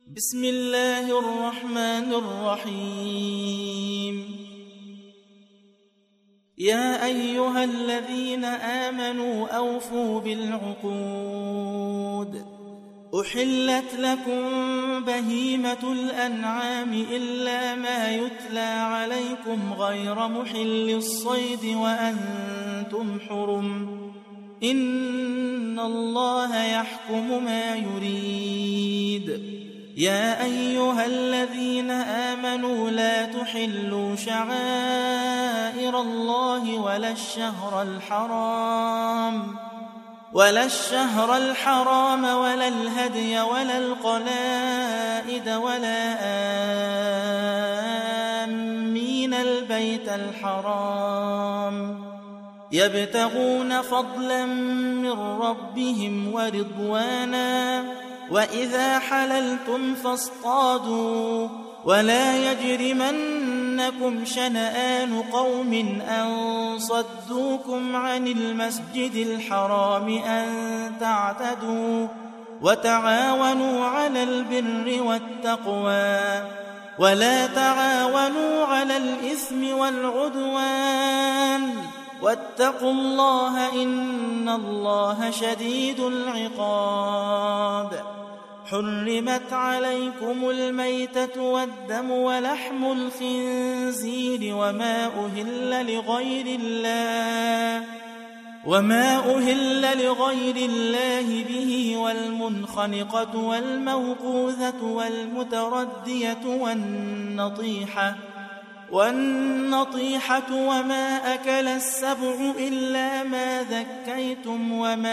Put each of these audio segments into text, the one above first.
بسم الله الرحمن الرحيم. يا أيها الذين آمنوا أوفوا بالعقود. أحلت لكم بهيمة الأنعام إلا ما يتلى عليكم غير محل الصيد وأنتم حرم. إن الله يحكم ما يريد. يا أيها الذين آمنوا لا تحلوا شعائر الله ولا الشهر الحرام ولا الهدي ولا القلائد ولا آمين البيت الحرام يبتغون فضلا من ربهم ورضوانا. وإذا حللتم فاصطادوا ولا يجرمنكم شنآن قوم أن صدوكم عن المسجد الحرام أن تعتدوا. وتعاونوا على البر والتقوى ولا تعاونوا على الإثم والعدوان. واتقوا الله إن الله شديد العقاب. حرمت عليكم الميتة والدم ولحم الخنزير وما أهل لغير الله به والمنخنقة والموقوذة والمتردية والنطيحة وما أكل السبع إلا ما ذكيتم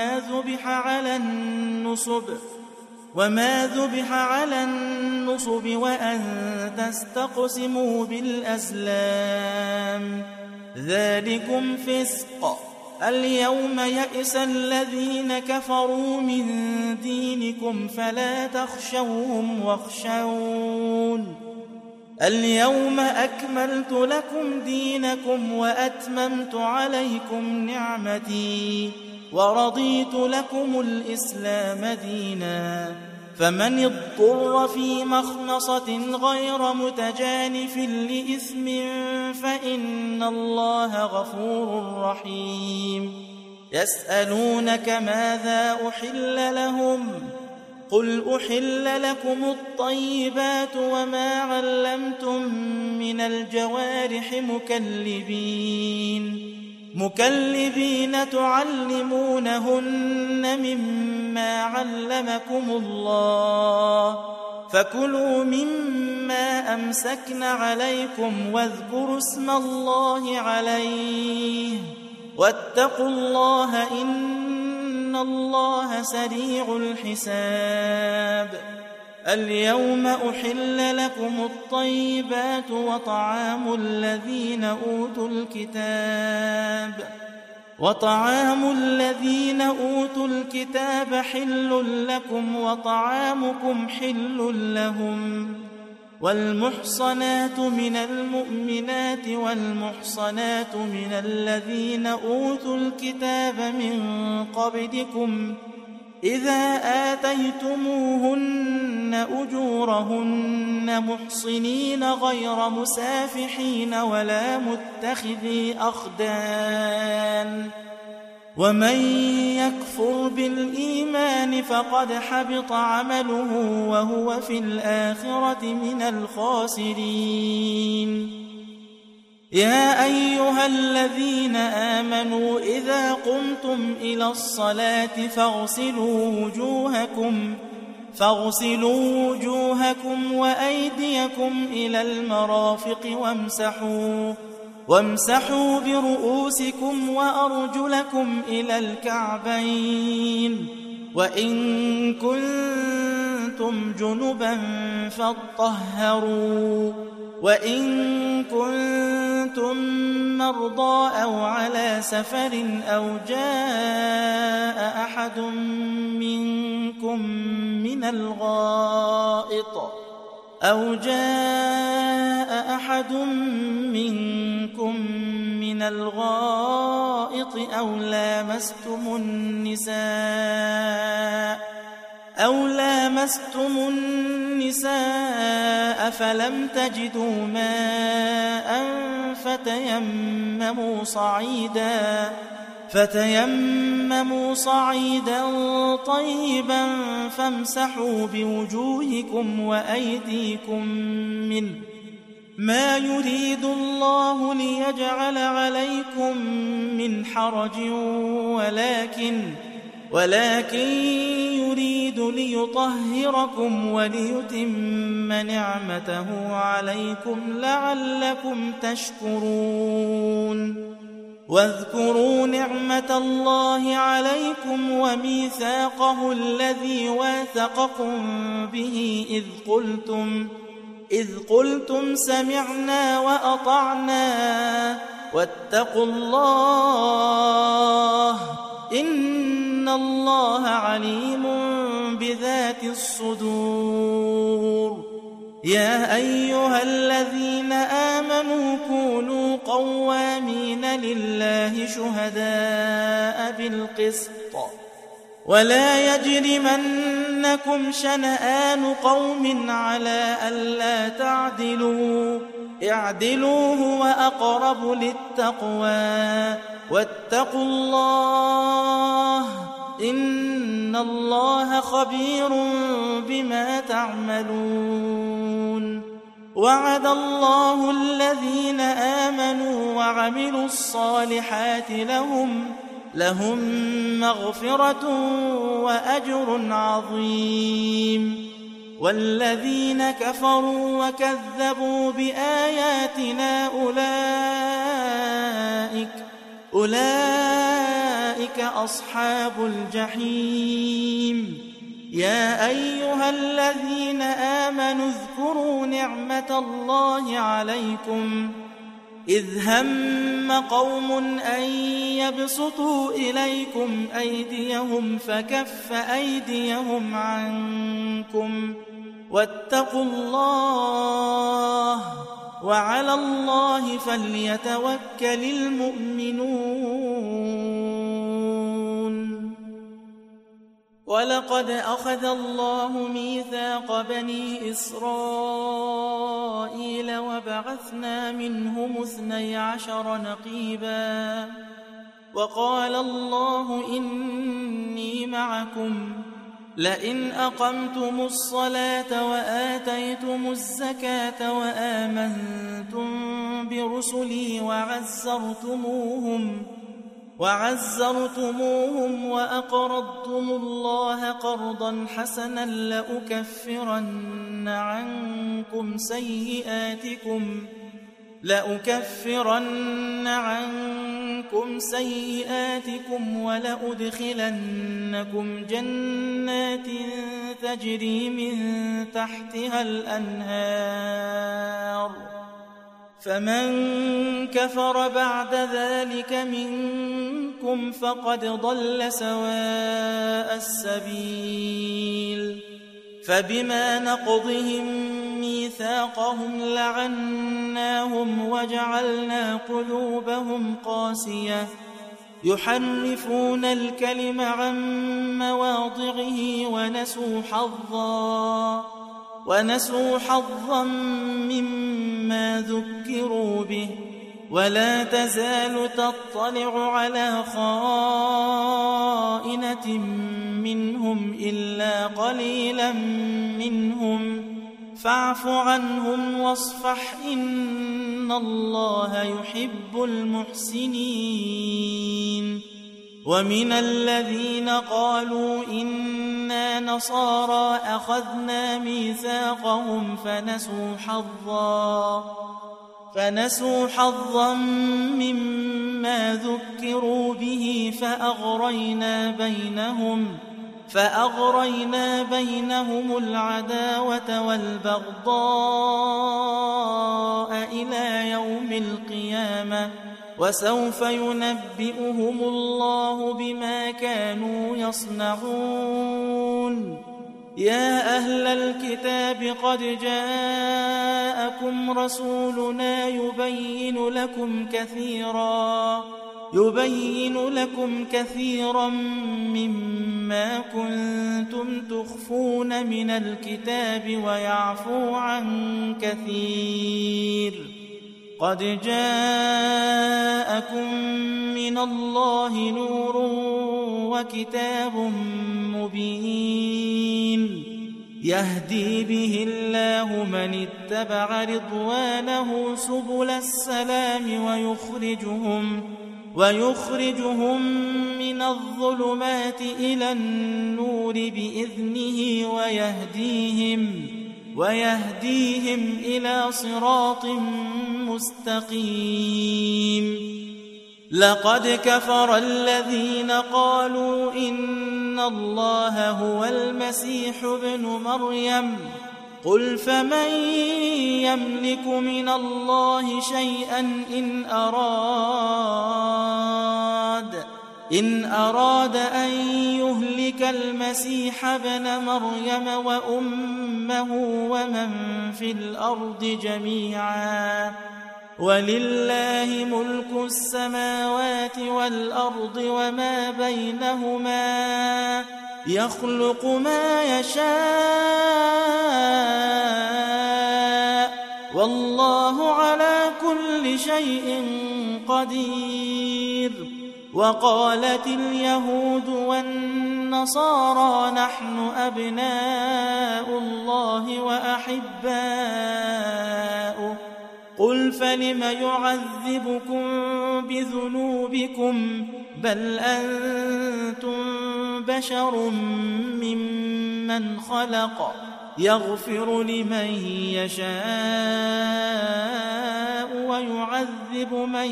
وما ذبح على النصب وأن تستقسموا بالأزلام ذلكم فسق. اليوم يئس الذين كفروا من دينكم فلا تخشوهم واخشون. اليوم أكملت لكم دينكم وأتممت عليكم نعمتي ورضيت لكم الإسلام دينا. فمن اضطر في مخنصة غير متجانف لإثم فإن الله غفور رحيم. يسألونك ماذا أحل لهم قل أحل لكم الطيبات وما علمتم من الجوارح مكلبين تعلمونهن مما علمكم الله. فكلوا مما أمسكن عليكم واذكروا اسم الله عليه واتقوا الله إن الله سريع الحساب. اليوم أحل لكم الطيبات وطعام الذين أوتوا الكتاب حل لكم وطعامكم حل لهم. والمحصنات من المؤمنات والمحصنات من الذين أوتوا الكتاب من قبلكم إذا آتيتموهن أجورهن محصنين غير مسافحين ولا متخذي أخدان. ومن يكفر بالإيمان فقد حبط عمله وهو في الآخرة من الخاسرين. يا أيها الذين آمنوا إذا قمتم إلى الصلاة فاغسلوا وجوهكم وأيديكم إلى المرافق وامسحوا برؤوسكم وأرجلكم إلى الكعبين. وإن كنتم جنبا فاطهروا. وإن كنتم مرضى أو على سفر أو جاء أحد منكم من الغائط أو لامستم النساء فلم تجدوا ماء فتيمموا صعيدا طيبا فامسحوا بوجوهكم وأيديكم منه ما يريد الله ليجعل عليكم من حرج ولكن يريد ليطهركم وليتم نعمته عليكم لعلكم تشكرون واذكروا نعمة الله عليكم وميثاقه الذي واثقكم به إذ قلتم سمعنا وأطعنا واتقوا الله إن الله عليم بذات الصدور يا أيها الذين آمنوا كونوا قوامين لله شهداء بالقسط ولا يجرمنكم شنآن قوم على ألا تعدلوا اعدلوا هو أقرب للتقوى واتقوا الله إن الله خبير بما تعملون وعد الله الذين آمنوا وعملوا الصالحات لهم مغفرة وأجر عظيم والذين كفروا وكذبوا بآياتنا أولئك أصحاب الجحيم يا أيها الذين آمنوا اذكروا نعمة الله عليكم إذ هم قوم أن يبسطوا إليكم أيديهم فكف أيديهم عنكم واتقوا الله وعلى الله فليتوكل المؤمنون ولقد أخذ الله ميثاق بني إسرائيل وبعثنا منهم 12 نقيبا وقال الله إني معكم لئن أقمتم الصلاة وآتيتم الزكاة وآمنتم برسلي وعزرتموهم وأقرضتم الله قرضا حسنا لأكفرن عنكم سيئاتكم ولأدخلنكم جنات تجري من تحتها الأنهار فمن كفر بعد ذلك منكم فقد ضل سواء السبيل فبما نقضهم ميثاقهم لعناهم وجعلنا قلوبهم قاسية يحرفون الكلم عن مواضعه ونسوا حظا مما ذكروا به ولا تزال تطلع على خائنة منهم إلا قليلا منهم فاعف عنهم واصفح إن الله يحب المحسنين ومن الذين قالوا إنا نصارى أخذنا ميثاقهم فنسوا حظا مما ذكروا به فأغرينا بينهم العداوة والبغضاء إلى يوم القيامة وسوف ينبئهم الله بما كانوا يصنعون يا أهل الكتاب قد جاءكم رسولنا يبين يبين لكم كثيرا مما كنتم تخفون من الكتاب ويعفو عن كثير. قد جاءكم من الله نور وكتاب مبين يهدي به الله من اتبع رضوانه سبل السلام ويخرجهم من الظلمات إلى النور بإذنه ويهديهم إلى صراط مستقيم. لقد كفر الذين قالوا إن الله هو المسيح ابن مريم قل فمن يملك من الله شيئا إن أراد أن يهلك المسيح ابن مريم وأمه ومن في الأرض جميعا ولله ملك السماوات والأرض وما بينهما يخلق ما يشاء والله على كل شيء قدير. وقالت اليهود والنصارى نحن أبناء الله وأحباؤه قل فلم يعذبكم بذنوبكم بل أنتم بشر ممن خلق يغفر لمن يشاء ويعذب من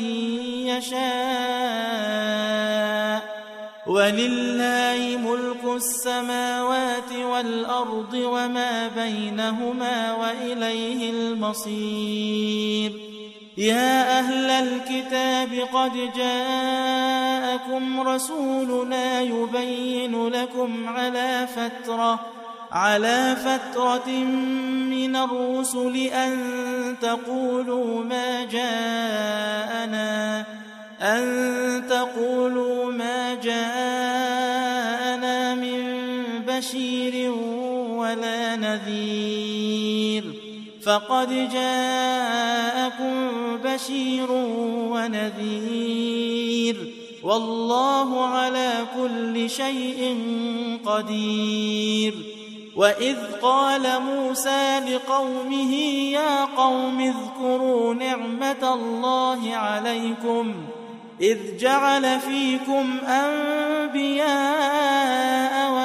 يشاء ولله ملك السماوات والأرض وما بينهما وإليه المصير. يا أهل الكتاب قد جاءكم رسولنا يبين لكم على فترة من الرسل أن تقولوا ما جاءنا من بشير ولا نذير فقد جاءكم بشير ونذير والله على كل شيء قدير. وإذ قال موسى لقومه يا قوم اذكروا نعمة الله عليكم إذ جعل فيكم أنبياء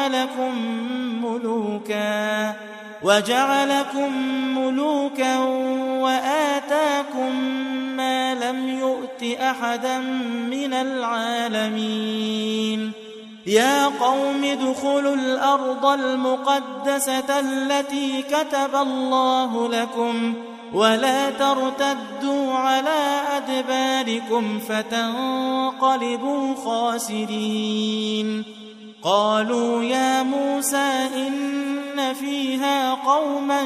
وجعلكم ملوكا وآتاكم ما لم يؤت أحدا من العالمين. يا قوم ادخلوا الأرض المقدسة التي كتب الله لكم ولا ترتدوا على أدباركم فتنقلبوا خاسرين. قالوا يا موسى إن فيها قوما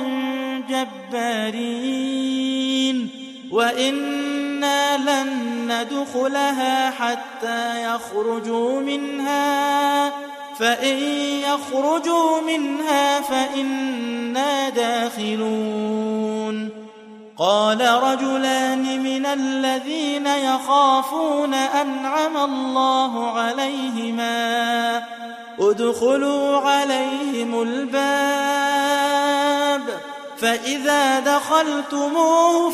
جبارين وإنا لن ندخلها حتى يخرجوا منها فإن يخرجوا منها فإنا داخلون. قال رجلان من الذين يخافون أنعم الله عليهما ادخلوا عليهم الباب فإذا دخلتموه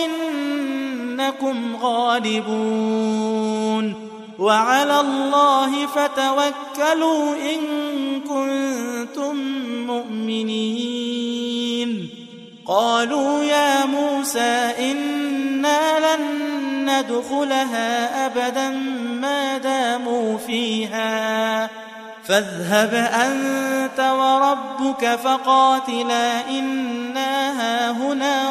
فإنكم غالبون وعلى الله فتوكلوا إن كنتم مؤمنين. قالوا يا موسى إنا لن ندخلها أبدا ما داموا فيها فاذهب أنت وربك فقاتلا إنا هاهنا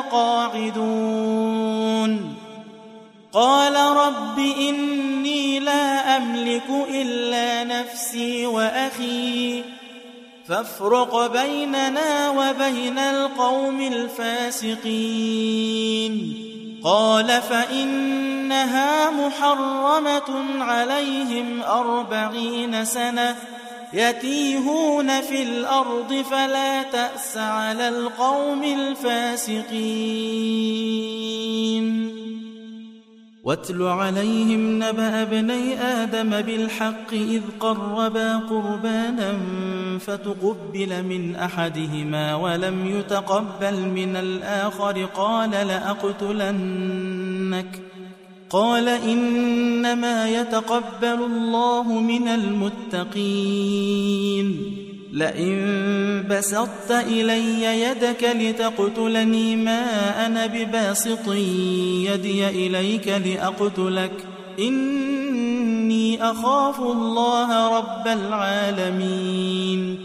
قاعدون. قال رب إني لا أملك إلا نفسي وأخي فافرق بيننا وبين القوم الفاسقين. قال فإنها محرمة عليهم 40 سنة يتيهون في الأرض فلا تأس على القوم الفاسقين واتل عليهم نبأ ابني آدم بالحق إذ قربا قربانا فتقبل من أحدهما ولم يتقبل من الآخر قال لأقتلنك قال إنما يتقبل الله من المتقين لئن بسطت إلي يدك لتقتلني ما أنا بباسط يدي إليك لأقتلك إني أخاف الله رب العالمين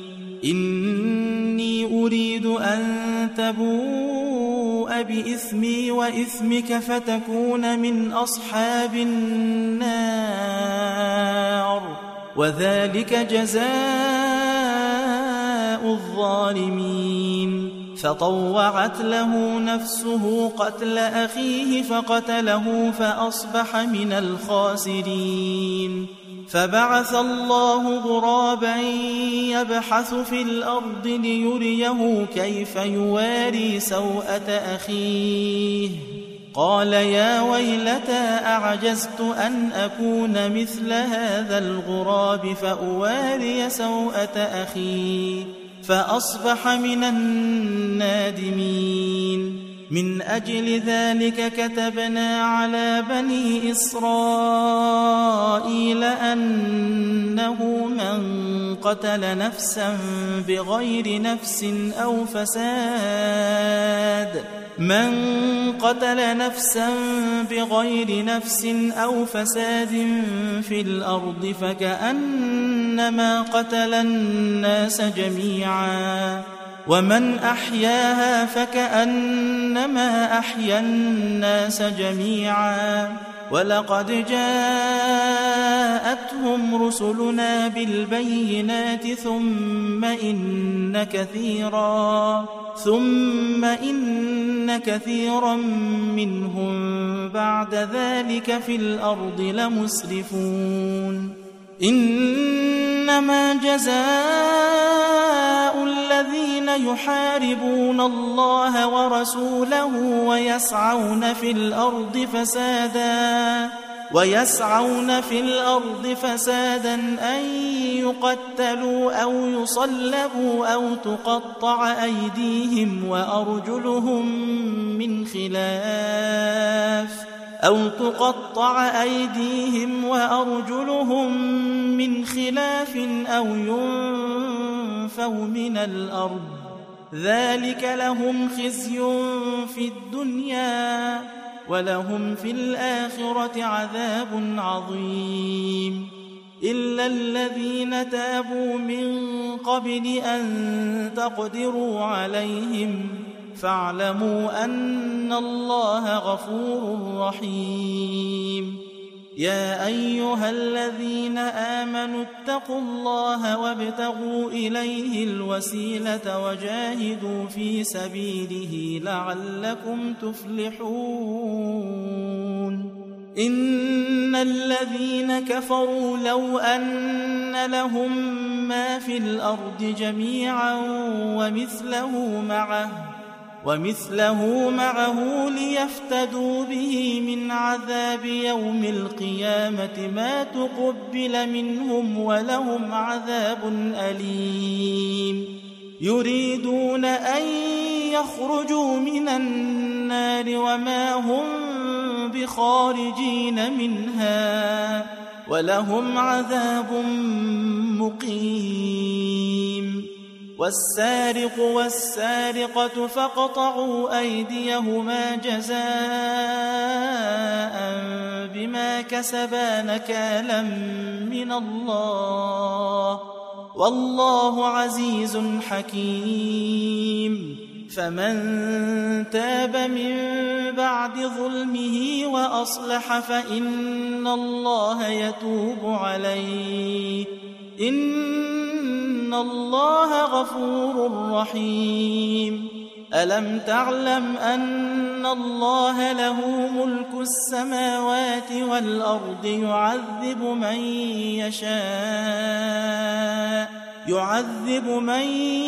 إني أريد أن تبوء بإثمي وإثمك فتكون من أصحاب النار وذلك جزاء الظالمين فطوعت له نفسه قتل أخيه فقتله فأصبح من الخاسرين فبعث الله غرابا يبحث في الأرض ليريه كيف يواري سوءة أخيه قال يا ويلتى أعجزت أن أكون مثل هذا الغراب فأواري سوءة أخي فأصبح من النادمين من أجل ذلك كتبنا على بني إسرائيل أنه من قتل نفسا بغير نفس أو فساد في الأرض فكأنما قتل الناس جميعا ومن أحياها فكأنما أحيا الناس جميعا ولقد جاءتهم رسلنا بالبينات ثم إن كثيرا منهم بعد ذلك في الأرض لمسرفون إنما جزاء الذين يحاربون الله ورسوله ويسعون في الأرض فسادا أن يقتلوا أو يصلبوا أو تقطع أيديهم وأرجلهم من خلاف أو ينفوا من الأرض ذلك لهم خزي في الدنيا ولهم في الآخرة عذاب عظيم إلا الذين تابوا من قبل أن تقدروا عليهم فاعلموا أن الله غفور رحيم يا أيها الذين آمنوا اتقوا الله وابتغوا إليه الوسيلة وجاهدوا في سبيله لعلكم تفلحون إن الذين كفروا لو أن لهم ما في الأرض جميعا ومثله معه ليفتدوا به من عذاب يوم القيامة ما تقبل منهم ولهم عذاب أليم يريدون أن يخرجوا من النار وما هم بخارجين منها ولهم عذاب مقيم والسارق والسارقة فاقطعوا أيديهما جزاء بما كسبا نكالا من الله والله عزيز حكيم فمن تاب من بعد ظلمه وأصلح فإن الله يتوب عليه إن الله غفور رحيم ألم تعلم أن أن الله له ملك السماوات والأرض يعذب من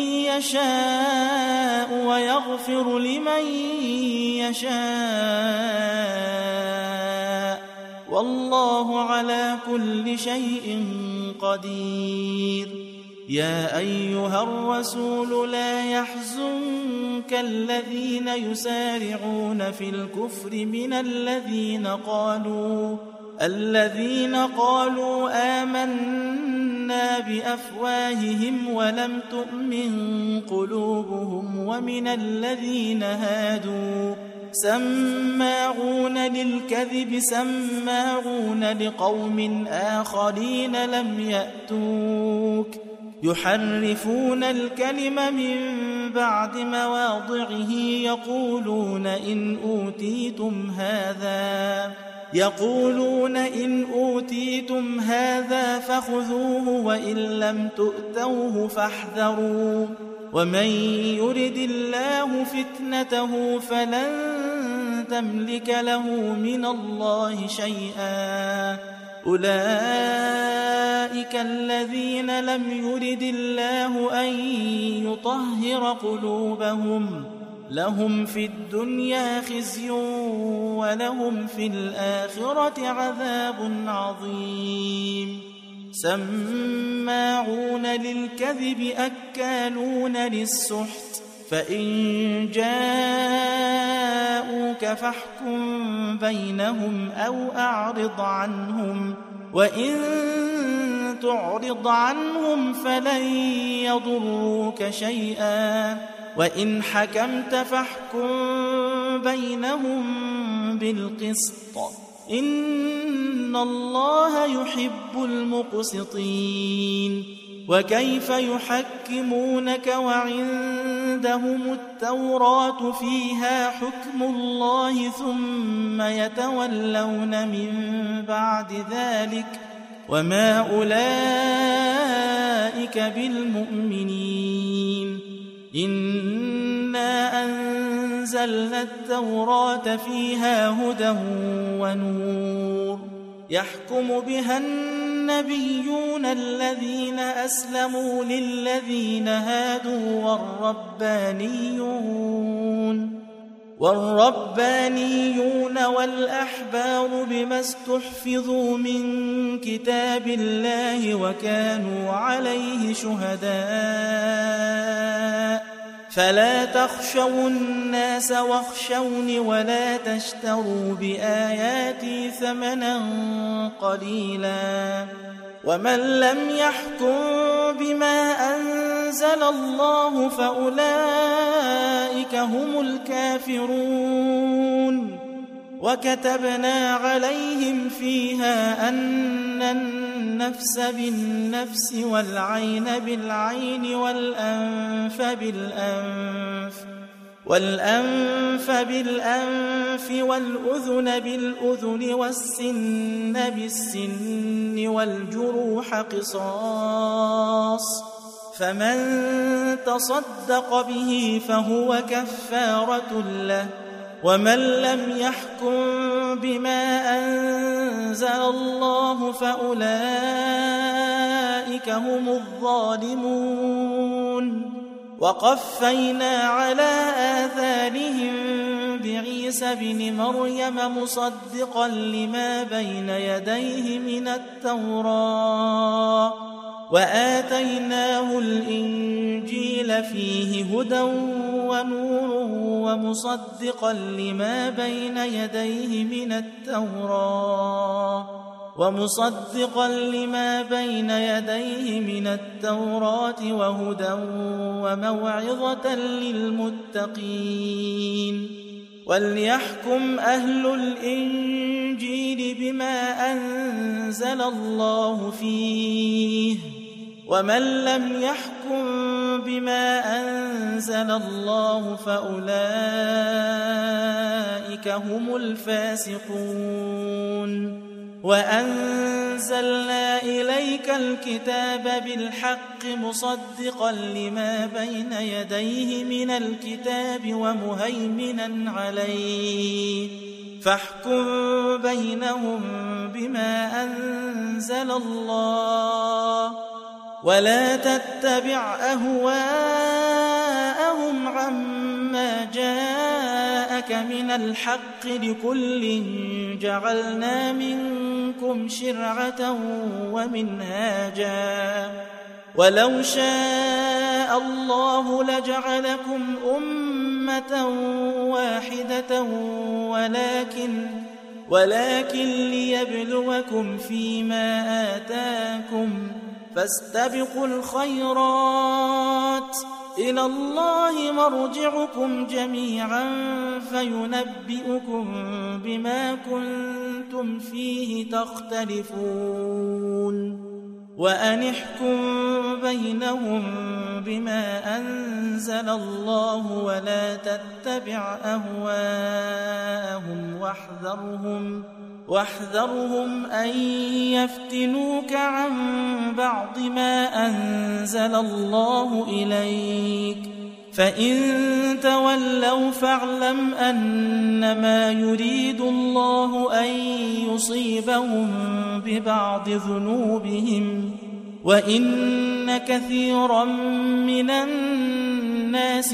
يشاء ويغفر لمن يشاء والله على كل شيء قدير. يا أيها الرسول لا يحزنك الذين يسارعون في الكفر من الذين قالوا آمنا بأفواههم ولم تؤمن قلوبهم ومن الذين هادوا سماعون للكذب سماعون لقوم آخرين لم يأتوك يحرفون الكلم من بعد مواضعه يقولون إن أوتيتم هذا فخذوه وإن لم تؤتوه فاحذروا ومن يرد الله فتنته فلن تملك له من الله شيئا. أولئك الذين لم يرد الله أن يطهر قلوبهم لهم في الدنيا خزي ولهم في الآخرة عذاب عظيم. سماعون للكذب أكالون للسحت فإن جاءوك فاحكم بينهم أو أعرض عنهم وإن تعرض عنهم فلن يضروك شيئا وإن حكمت فاحكم بينهم بالقسط إن الله يحب المقسطين. وكيف يحكمونك وعندهم التوراة فيها حكم الله ثم يتولون من بعد ذلك وما أولئك بالمؤمنين. إنا أنزلنا التوراة فيها هدى ونور يحكم بها النبيون الذين أسلموا للذين هادوا والربانيون والأحبار بما استحفظوا من كتاب الله وكانوا عليه شهداء فلا تخشوا الناس واخشوني ولا تشتروا بآياتي ثمنا قليلا ومن لم يحكم بما أنزل الله فأولئك هم الكافرون. وكتبنا عليهم فيها أن النفس بالنفس والعين بالعين والأنف بالأنف والأذن بالأذن والسن بالسن والجروح قصاص فمن تصدق به فهو كفارة له ومن لم يحكم بما أنزل الله فأولئك هم الظالمون. وقفينا على آثارهم بعيسى بن مريم مصدقا لما بين يديه من التوراة وآتيناه الإنجيل فيه هدى ونور ومصدقا لما بين يديه من التوراة وهدى وموعظة للمتقين. وليحكم أهل الإنجيل بما أنزل الله فيه ومن لم يحكم بما أنزل الله فأولئك هم الفاسقون. وأنزلنا إليك الكتاب بالحق مصدقا لما بين يديه من الكتاب ومهيمنا عليه فاحكم بينهم بما أنزل الله ولا تتبع أهواءهم عما جاءك من الحق لكل جعلنا منكم شرعة ومنهاجا ولو شاء الله لجعلكم أمة واحدة ولكن ليبلوكم فيما آتاكم فاستبقوا الخيرات إلى الله مرجعكم جميعا فينبئكم بما كنتم فيه تختلفون وأن احكم بينهم بما أنزل الله ولا تتبع أهواءهم واحذرهم أن يفتنوك عن بعض ما أنزل الله إليك فإن تولوا فاعلم أنما يريد الله أن يصيبهم ببعض ذنوبهم وإن كثيرا من الناس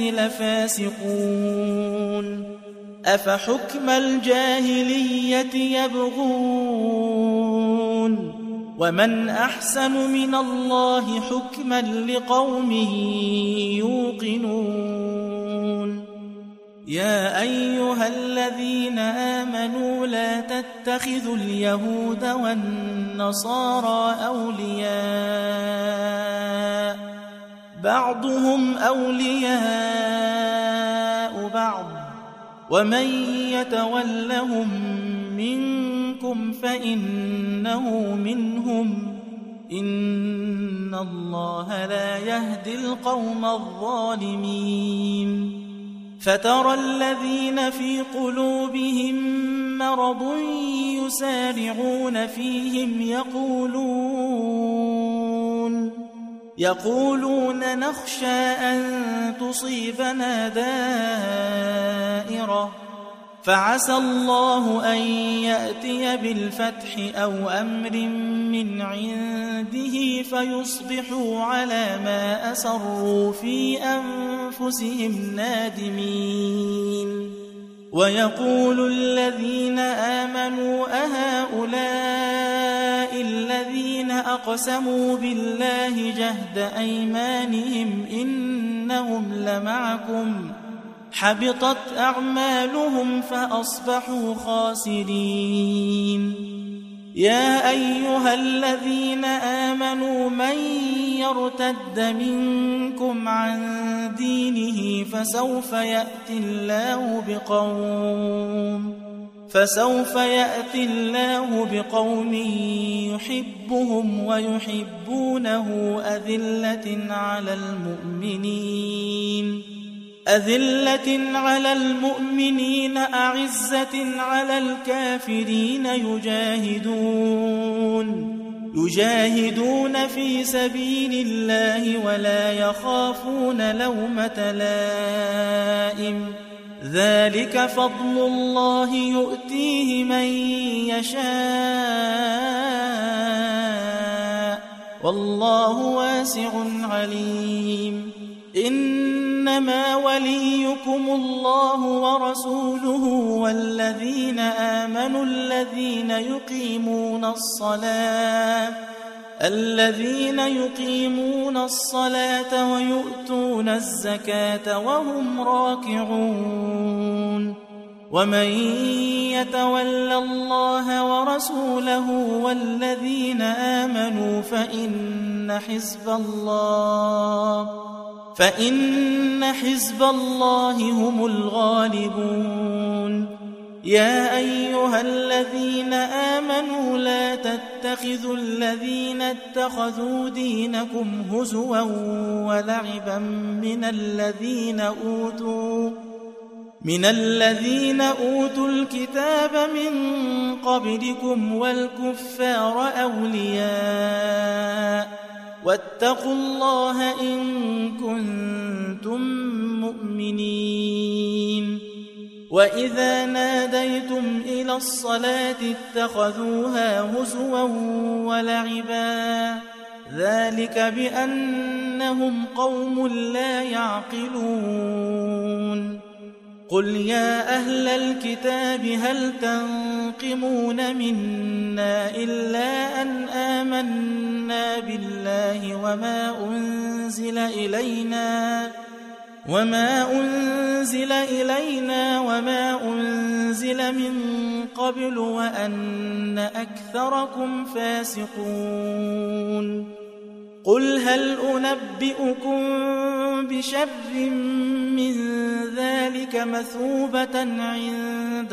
لفاسقون أفحكم الجاهلية يبغون ومن أحسن من الله حكما لقوم يوقنون يا أيها الذين آمنوا لا تتخذوا اليهود والنصارى أولياء بعضهم أولياء بعض ومن يتولهم منكم فإنه منهم إن الله لا يهدي القوم الظالمين فترى الذين في قلوبهم مرض يسارعون فيهم يقولون نخشى أن تصيبنا دائرة فعسى الله أن يأتي بالفتح أو أمر من عنده فيصبحوا على ما أسروا في أنفسهم نادمين ويقول الذين آمنوا أهؤلاء الذين أقسموا بالله جهد أيمانهم إنهم لمعكم حبطت أعمالهم فأصبحوا خاسرين يا أيها الذين آمنوا من يرتد منكم عن دينه فسوف يأتي الله بقوم يحبهم ويحبونه أذلة على المؤمنين أعزة على الكافرين يجاهدون في سبيل الله ولا يخافون لومة لائم ذلك فضل الله يؤتيه من يشاء والله واسع عليم إنما وليكم الله ورسوله والذين آمنوا الذين يقيمون الصلاة ويؤتون الزكاة وهم راكعون ومن يتول الله ورسوله والذين آمنوا فإن حزب الله هم الغالبون يا أيها الذين آمنوا لا تتخذوا الذين اتخذوا دينكم هزوا ولعبا من الذين أوتوا الكتاب من قبلكم والكفار أولياء واتقوا الله إن كنتم مؤمنين وإذا ناديتم إلى الصلاة اتخذوها هزوا ولعبا ذلك بأنهم قوم لا يعقلون قل يا أهل الكتاب هل تنقمون منا إلا أن آمنا بالله وما أنزل إلينا وما أنزل من قبل وأن أكثركم فاسقون قل هل أنبئكم بشر من ذلك مثوبة عند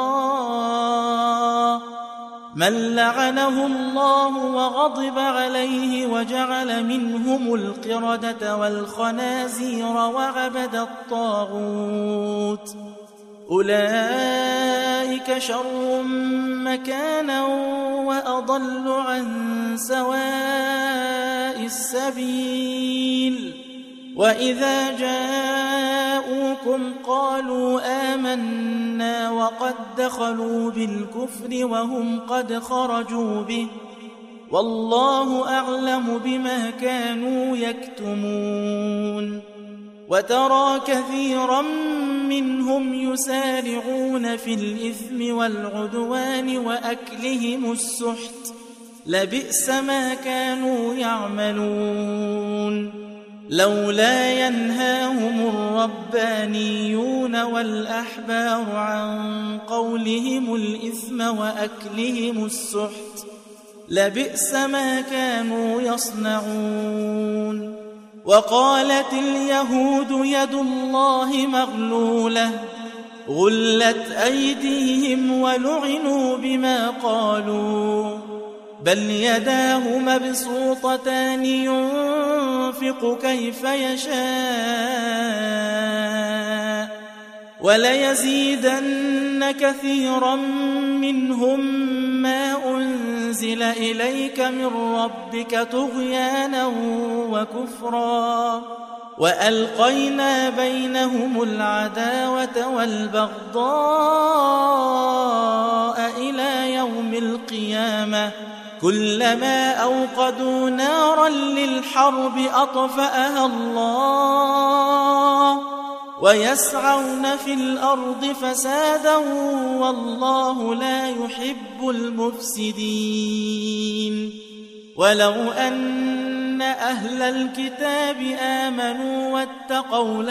الله من لعنه الله وغضب عليه وجعل منهم القردة والخنازير وعبد الطاغوت أولئك شر مكانا وأضل عن سواء السبيل وإذا جاءوكم قالوا آمنا وقد دخلوا بالكفر وهم قد خرجوا به والله أعلم بما كانوا يكتمون وترى كثيرا منهم يسارعون في الإثم والعدوان وأكلهم السحت لبئس ما كانوا يعملون لولا ينهاهم الربانيون والأحبار عن قولهم الإثم وأكلهم السحت لبئس ما كانوا يصنعون وقالت اليهود يد الله مغلولة غلت أيديهم ولعنوا بما قالوا بل يداه مبسوطتان ينفق كيف يشاء وليزيدن كثيرا منهم ما أنزل إليك من ربك طغيانا وكفرا وألقينا بينهم العداوة والبغضاء إلى يوم القيامة كلما أوقدوا نارا للحرب أطفأها الله ويسعون في الأرض فسادا والله لا يحب المفسدين ولو أن أهل الكتاب آمنوا واتقوا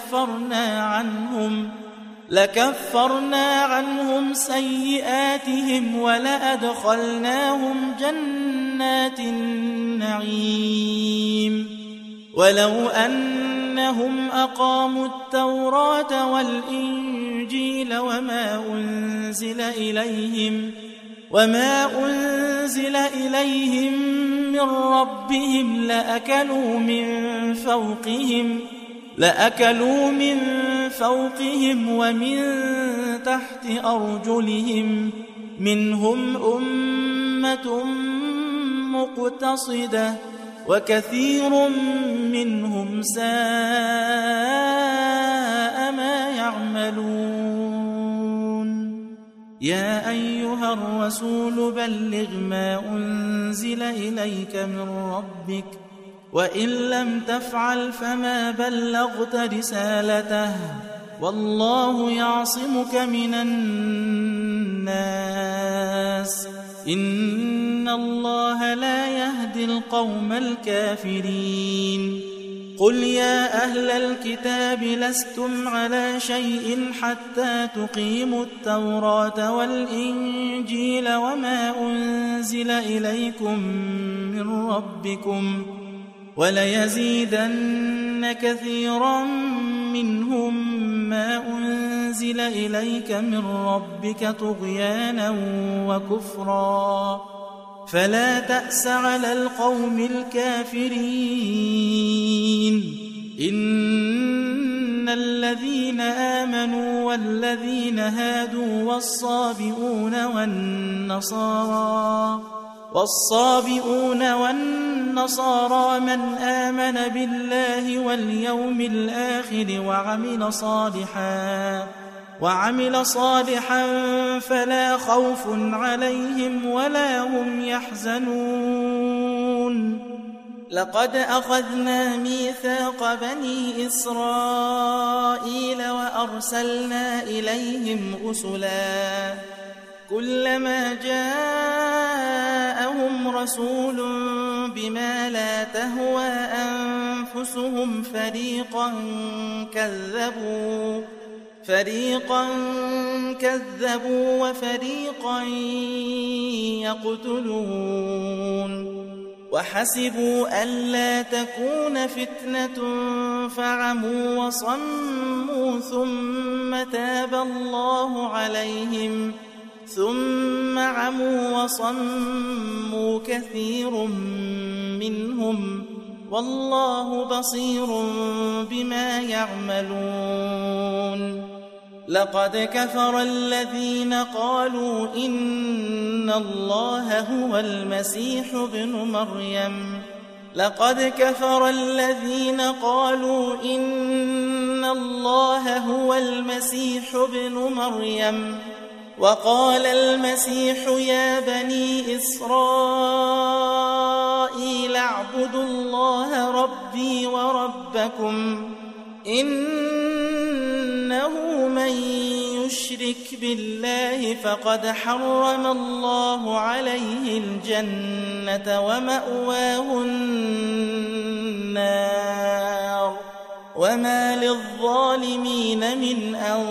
لكفرنا عنهم سيئاتهم ولأدخلناهم جنات النعيم ولو أنهم أقاموا التوراة والإنجيل وما أنزل إليهم من ربهم لأكلوا من فوقهم ومن تحت أرجلهم منهم أمة مقتصدة وكثير منهم ساء ما يعملون يا أيها الرسول بلغ ما أنزل إليك من ربك وإن لم تفعل فما بلغت رسالته والله يعصمك من الناس إن الله لا يهدي القوم الكافرين قل يا أهل الكتاب لستم على شيء حتى تقيموا التوراة والإنجيل وما أنزل إليكم من ربكم وليزيدن كثيرا منهم ما أنزل إليك من ربك طغيانا وكفرا فلا تأس على القوم الكافرين إن الذين آمنوا والذين هادوا والصابئون والنصارى من آمن بالله واليوم الآخر وعمل صالحا فلا خوف عليهم ولا هم يحزنون. لقد أخذنا ميثاق بني إسرائيل وأرسلنا إليهم رسلا كلما جاءهم رسول بما لا تهوى أنفسهم فريقا كذبوا وفريقا يقتلون. وحسبوا ألا تكون فتنة فعموا وصموا ثم عموا وصموا كثير منهم والله بصير بما يعملون. لقد كفر الذين قالوا إن الله هو المسيح ابن مريم وقال المسيح يا بني إسرائيل اعبدوا الله ربي وربكم إنه من يشرك بالله فقد حرم الله عليه الجنة ومأواه النار وما للظالمين من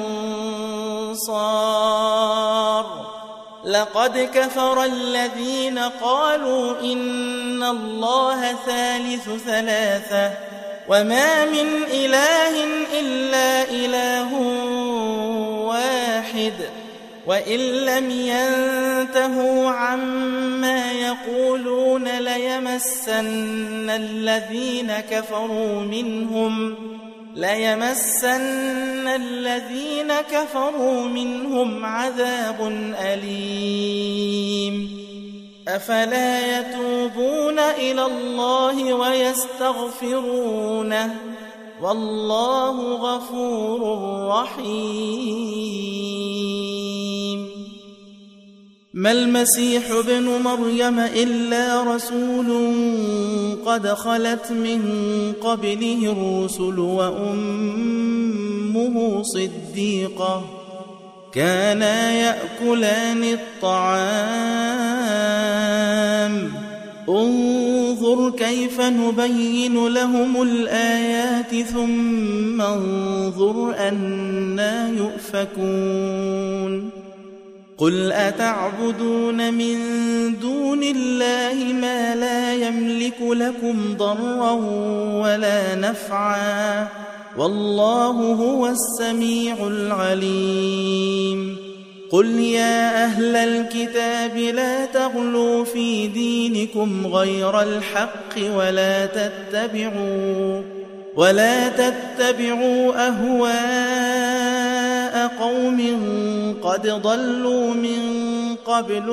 أنصار. لقد كفر الذين قالوا إن الله ثالث ثلاثة وما من إله إلا إله واحد وإن لم ينتهوا عما يقولون ليمسن الذين كفروا منهم عذاب أليم. أفلا يتوبون إلى الله ويستغفرونه والله غفور رحيم. ما المسيح ابن مريم إلا رسول قد خلت من قبله الرسل وأمه صديقة كانا يأكلان الطعام انظر كيف نبين لهم الآيات ثم انظر أنى يؤفكون. قل أتعبدون من دون الله ما لا يملك لكم ضرا ولا نفعا والله هو السميع العليم. قل يا أهل الكتاب لا تغلوا في دينكم غير الحق ولا تتبعوا أهواء قوم قد ضلوا من قبل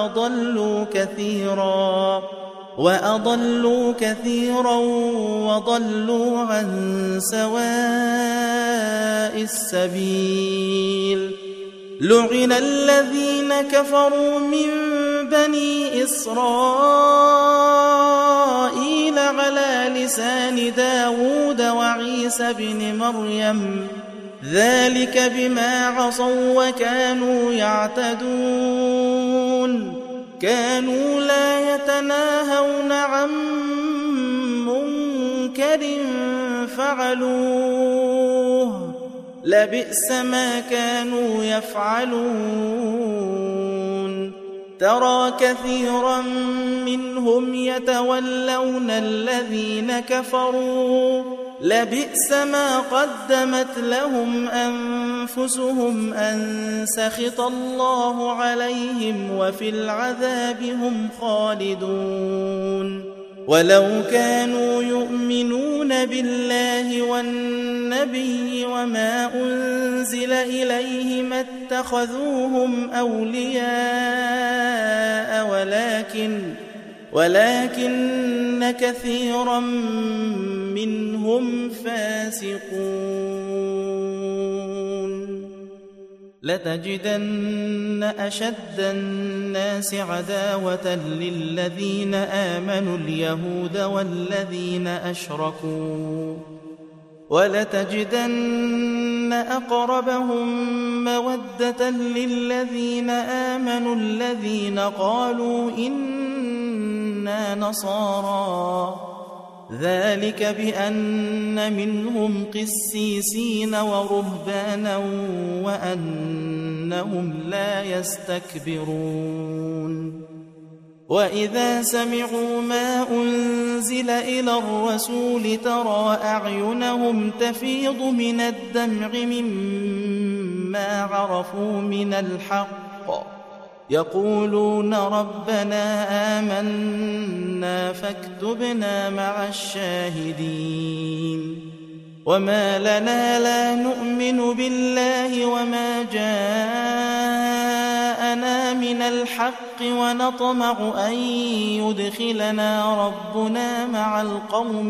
وأضلوا كثيرا وضلوا عن سواء السبيل. لعن الذين كفروا من بني إسرائيل على لسان داود وعيسى بن مريم ذلك بما عصوا وكانوا يعتدون. كانوا لا يتناهون عن منكر فعلوه لبئس ما كانوا يفعلون. ترى كثيرا منهم يتولون الذين كفروا لبئس ما قدمت لهم أنفسهم أن سخط الله عليهم وفي العذاب هم خالدون. ولو كانوا يؤمنون بالله والنبي وما أنزل إليه ما اتخذوهم أولياء ولكن كثيرا منهم فاسقون لتجدن أشد الناس عداوة للذين آمنوا اليهود والذين أشركوا ولتجدن أقربهم مودة للذين آمنوا الذين قالوا إنا نصارى ذلك بأن منهم قسيسين ورهبانا وأنهم لا يستكبرون وإذا سمعوا ما أنزل إلى الرسول ترى أعينهم تفيض من الدمع مما عرفوا من الحق يقولون ربنا آمنا فاكتبنا مع الشاهدين وما لنا لا نؤمن بالله وما جاءنا من الحق ونطمع أن يدخلنا ربنا مع القوم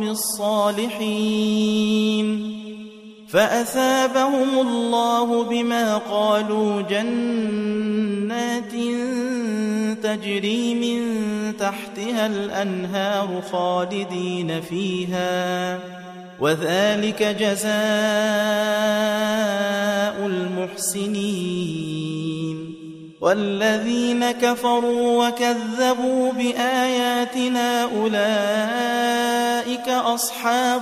الصالحين فأثابهم الله بما قالوا جنات تجري من تحتها الأنهار خالدين فيها وذلك جزاء المحسنين والذين كفروا وكذبوا بآياتنا أولئك أصحاب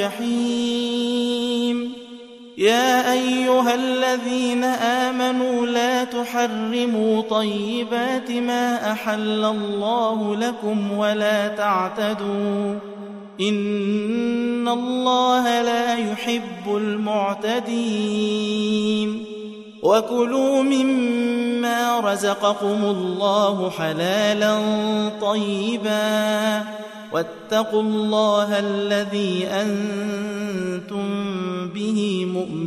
الجحيم يا أيها الذين آمنوا لا تحرموا طيبات ما أحل الله لكم ولا تعتدوا إن الله لا يحب المعتدين وكلوا مما رزقكم الله حلالا طيبا واتقوا الله الذي أنتم به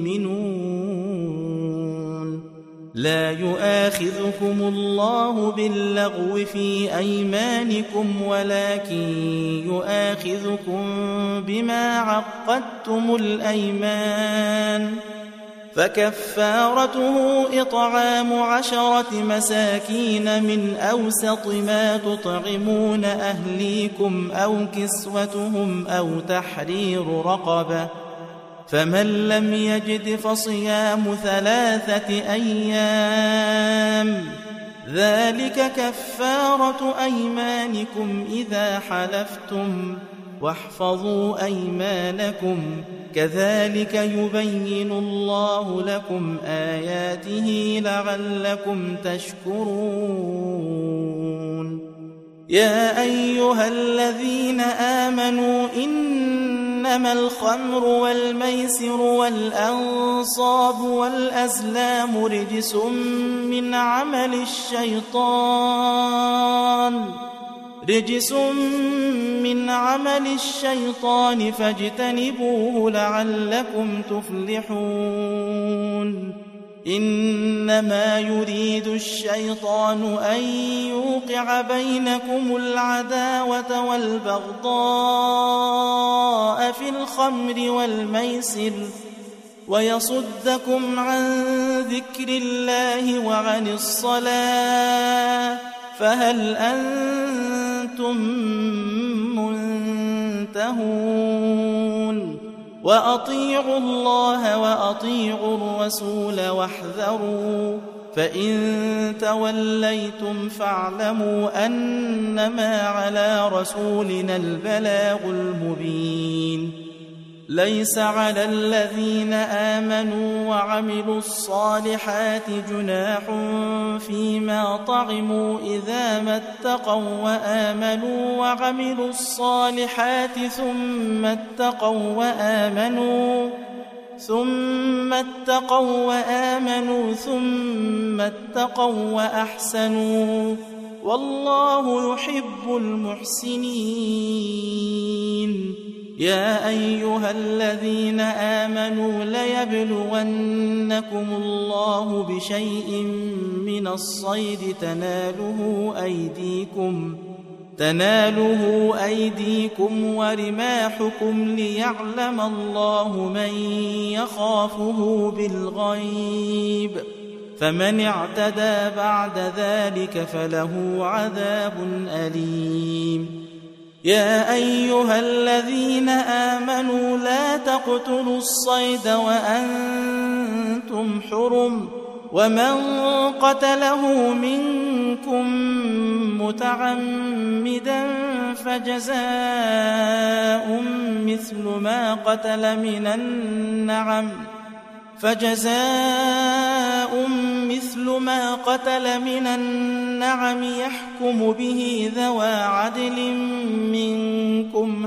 مؤمنون لا يؤاخذكم الله باللغو في أيمانكم ولكن يؤاخذكم بما عقدتم الأيمان فكفارته إطعام 10 مساكين من أوسط ما تطعمون أهليكم أو كسوتهم أو تحرير رقبة فمن لم يجد فصيام 3 أيام ذلك كفارة أيمانكم إذا حلفتم واحفظوا أيمانكم كذلك يبين الله لكم آياته لعلكم تشكرون يا أيها الذين آمنوا إنما الخمر والميسر والأنصاب والأزلام رجس من عمل الشيطان فاجتنبوه لعلكم تفلحون إنما يريد الشيطان أن يوقع بينكم العداوة والبغضاء في الخمر والميسر ويصدكم عن ذكر الله وعن الصلاة فهل أنتم منتهون وأطيعوا الله وأطيعوا الرسول واحذروا فإن توليتم فاعلموا أنما على رسولنا البلاغ المبين ليس على الذين آمنوا وعملوا الصالحات جناح فيما طعموا إذا ما اتقوا وآمنوا وعملوا الصالحات ثم اتقوا وآمنوا ثم اتقوا وأحسنوا والله يحب المحسنين. يا أيها الذين آمنوا ليبلونكم الله بشيء من الصيد تناله أيديكم ورماحكم ليعلم الله من يخافه بالغيب، فمن اعتدى بعد ذلك فله عذاب أليم. يا أيها الذين آمنوا لا تقتلوا الصيد وأنتم حرم، ومن قتله منكم متعمدا فجزاء مثل ما قتل من النعم يحكم به ذوى عدل منكم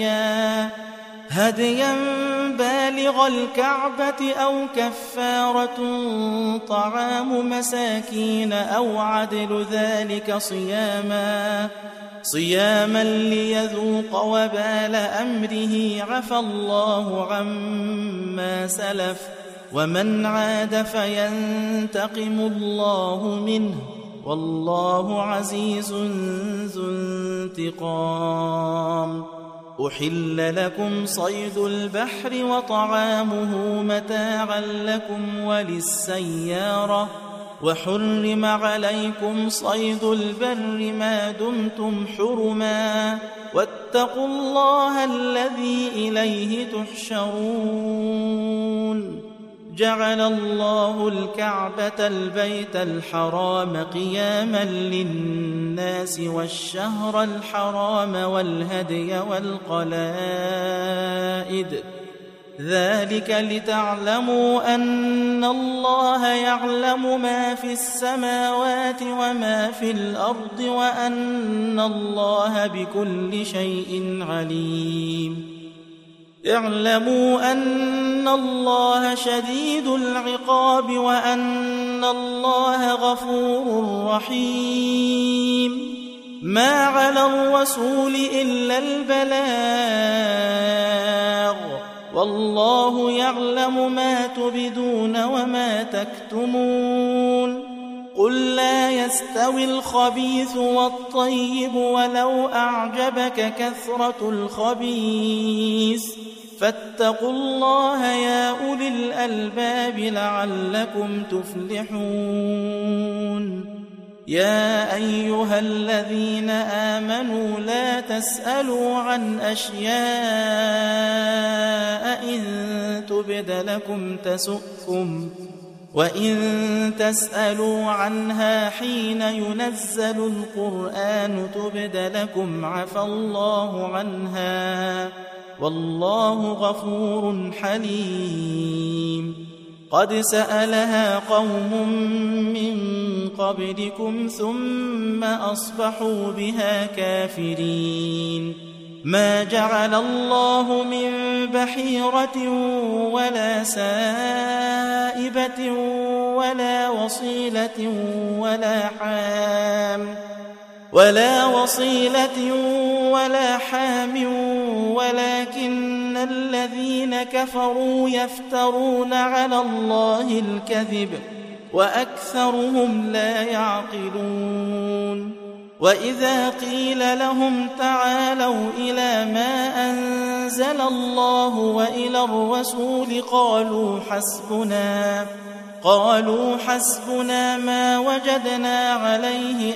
هديا بالغ الكعبة أو كفارة طعام مساكين أو عدل ذلك صياما ليذوق وبال أمره، عفى الله عما سلف، ومن عاد فينتقم الله منه، والله عزيز ذو انتقام. أحل لكم صيد البحر وطعامه متاعا لكم وللسيارة، وحرم عليكم صيد البر ما دمتم حرما، واتقوا الله الذي إليه تحشرون. جعل الله الكعبة البيت الحرام قياما للناس والشهر الحرام والهدي والقلائد، ذلك لتعلموا أن الله يعلم ما في السماوات وما في الأرض، وأن الله بكل شيء عليم. اعلموا أن الله شديد العقاب وأن الله غفور رحيم. ما على الرسول إلا البلاغ، والله يعلم ما تبدون وما تكتمون. قل لا يستوي الخبيث والطيب ولو أعجبك كثرة الخبيث، فاتقوا الله يا أولي الألباب لعلكم تفلحون. يا أيها الذين آمنوا لا تسألوا عن أشياء إن تبد لكم تسؤكم، وإن تسألوا عنها حين ينزل القرآن تبد لكم عفى الله عنها، والله غفور حليم. قد سألها قوم من قبلكم ثم أصبحوا بها كافرين. ما جعل الله من بحيرة ولا سائبة ولا وصيلة ولا حام ولكن الذين كفروا يفترون على الله الكذب وأكثرهم لا يعقلون. وإذا قيل لهم تعالوا إلى ما أنزل الله وإلى الرسول قالوا حسبنا ما وجدنا عليه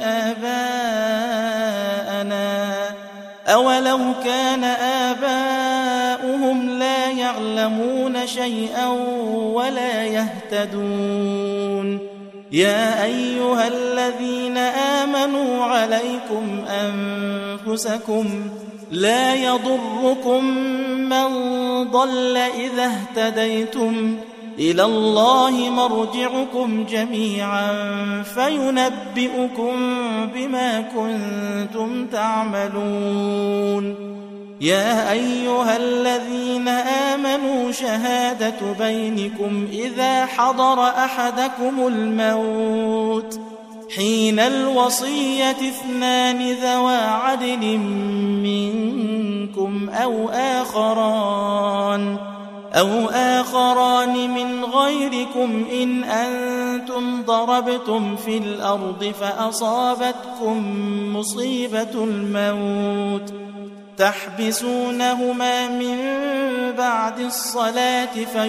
آباءنا أولو كان آباؤهم لا يعلمون شيئا ولا يهتدون. يا أيها الذين آمنوا عليكم أنفسكم لا يضركم من ضل إذا اهتديتم، إلى الله مرجعكم جميعا فينبئكم بما كنتم تعملون. يا أيها الذين آمنوا شهادة بينكم إذا حضر أحدكم الموت حين الوصية 2 ذوى عدل منكم أو آخران من غيركم إن أنتم ضربتم في الأرض فأصابتكم مصيبة الموت تحبسونهما من بعد الصلاة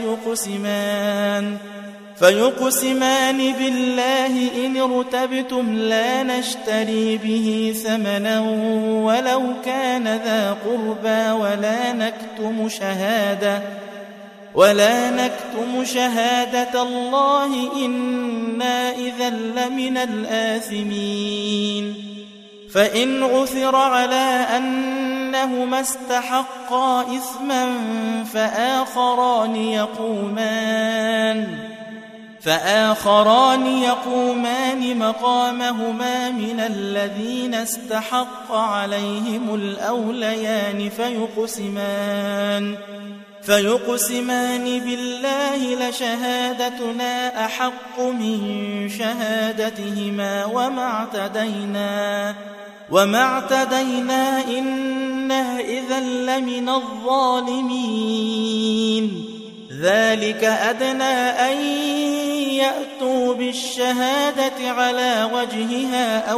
فيقسمان بالله إن ارتبتم لا نشتري به ثمنا ولو كان ذا قربى ولا نكتم شهادة الله إنا إذا لمن الآثمين فإن عثر على أنهما استحقا إثما فآخران يقومان مقامهما من الذين استحق عليهم الأوليان فيقسمان بالله لشهادتنا أحق من شهادتهما وما اعتدينا إنا إذا لمن الظالمين ذلك أدنى أن يأتوا بالشهادة على وجهها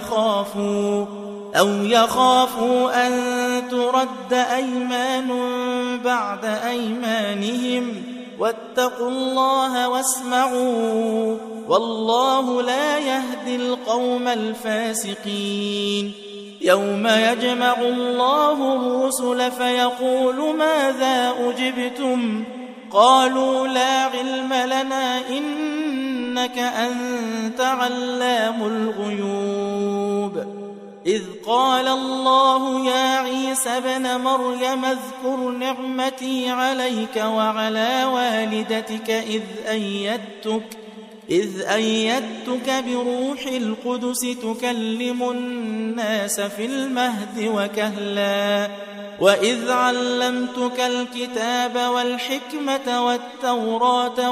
أو يخافوا أن ترد أيمان بعد أيمانهم واتقوا الله واسمعوا والله لا يهدي القوم الفاسقين يوم يجمع الله الرسل فيقول ماذا أجبتم قالوا لا علم لنا إنك أنت علام الغيوب إذ قال الله يا عيسى ابن مريم اذكر نعمتي عليك وعلى والدتك إذ أيدتك بروح القدس تكلم الناس في المهد وكهلا وإذ علمتك الكتاب والحكمة والتوراة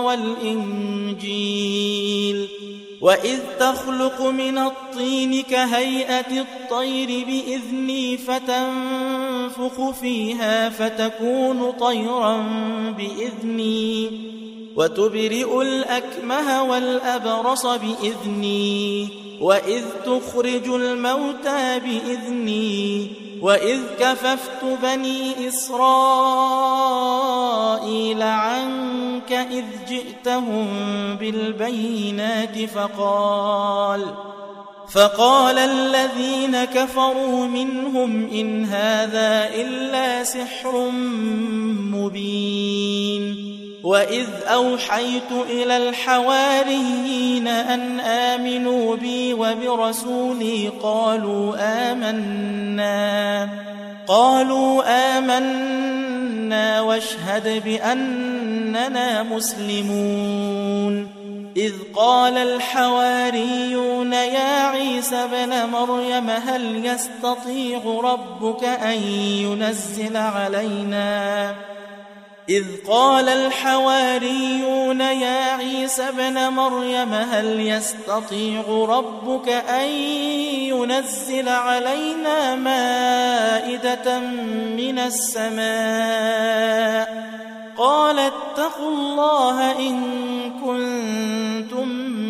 والإنجيل وإذ تخلق من الطين كهيئة الطير بإذني فتنفخ فيها فتكون طيرا بإذني وتبرئ الأكمه والأبرص بإذني وإذ تخرج الموتى بإذني وإذ كففت بني إسرائيل عنك إذ جئتهم بالبينات فقال الذين كفروا منهم إن هذا إلا سحر مبين وإذ أوحيت إلى الحواريين أن آمنوا بي وبرسولي قالوا آمنا واشهد بأننا مسلمون إذ قال الحواريون يا عيسى ابن مريم هل يستطيع ربك أن ينزل علينا إذ قال الحواريون يا عيسى ابن مريم هل يستطيع ربك أن ينزل علينا مائدة من السماء قال اتقوا الله إن كنتم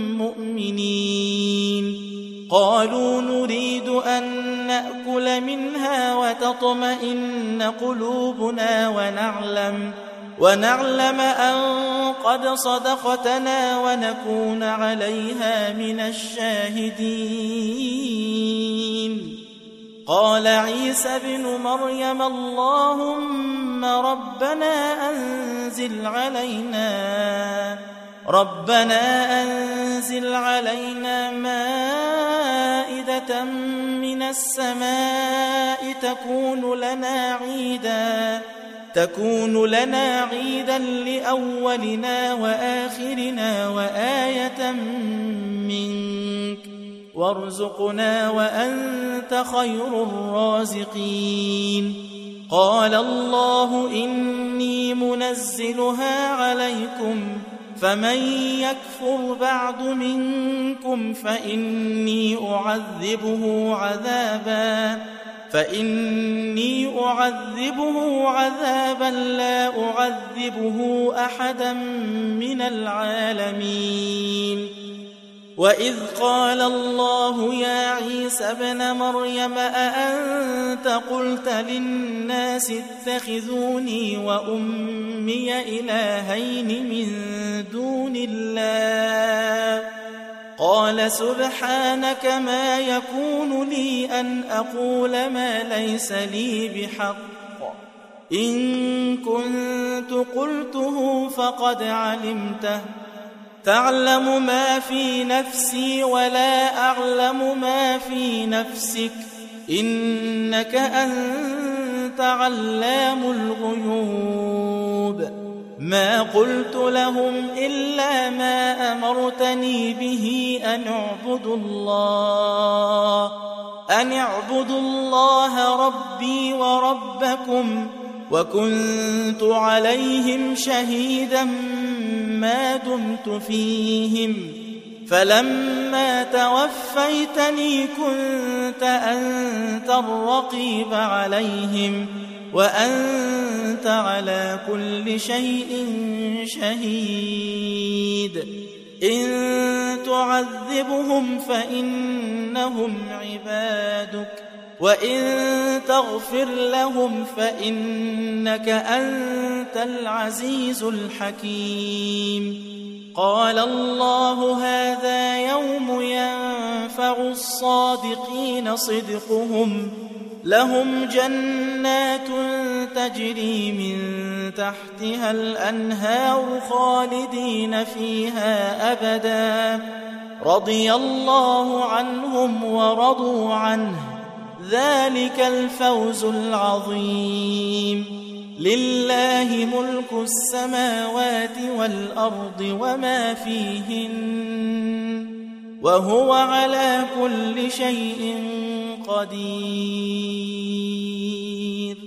مؤمنين قالوا نريد أن نأكل منها وتطمئن قلوبنا ونعلم أن قد صدقتنا ونكون عليها من الشاهدين قال عيسى ابن مريم اللهم ربنا أنزل علينا مائدة من السماء تكون لنا عيدا لأولنا وآخرنا وآية منك وارزقنا وأنت خير الرازقين قال الله إني منزلها عليكم فمن يكفر بعد منكم فإني أعذبه عذابا لا أعذبه أحدا من العالمين. وإذ قال الله يا عيسى ابن مريم أأنت قلت للناس اتخذوني وأمي إلهين من دون الله قال سبحانك ما يكون لي أن أقول ما ليس لي بحق إن كنت قلته فقد علمته تعلم ما في نفسي ولا أعلم ما في نفسك إنك أنت علام الغيوب. ما قلت لهم إلا ما أمرتني به أن اعبدوا الله ربي وربكم وكنت عليهم شهيدا ما دمت فيهم فلما توفيتني كنت أنت الرقيب عليهم وأنت على كل شيء شهيد. إن تعذبهم فإنهم عبادك وإن تغفر لهم فإنك أنت العزيز الحكيم. قال الله هذا يوم ينفع الصادقين صدقهم لهم جنات تجري من تحتها الأنهار خالدين فيها أبدا رضي الله عنهم ورضوا عنه ذلك الفوز العظيم. لله ملك السماوات والأرض وما فيهن وهو على كل شيء قدير.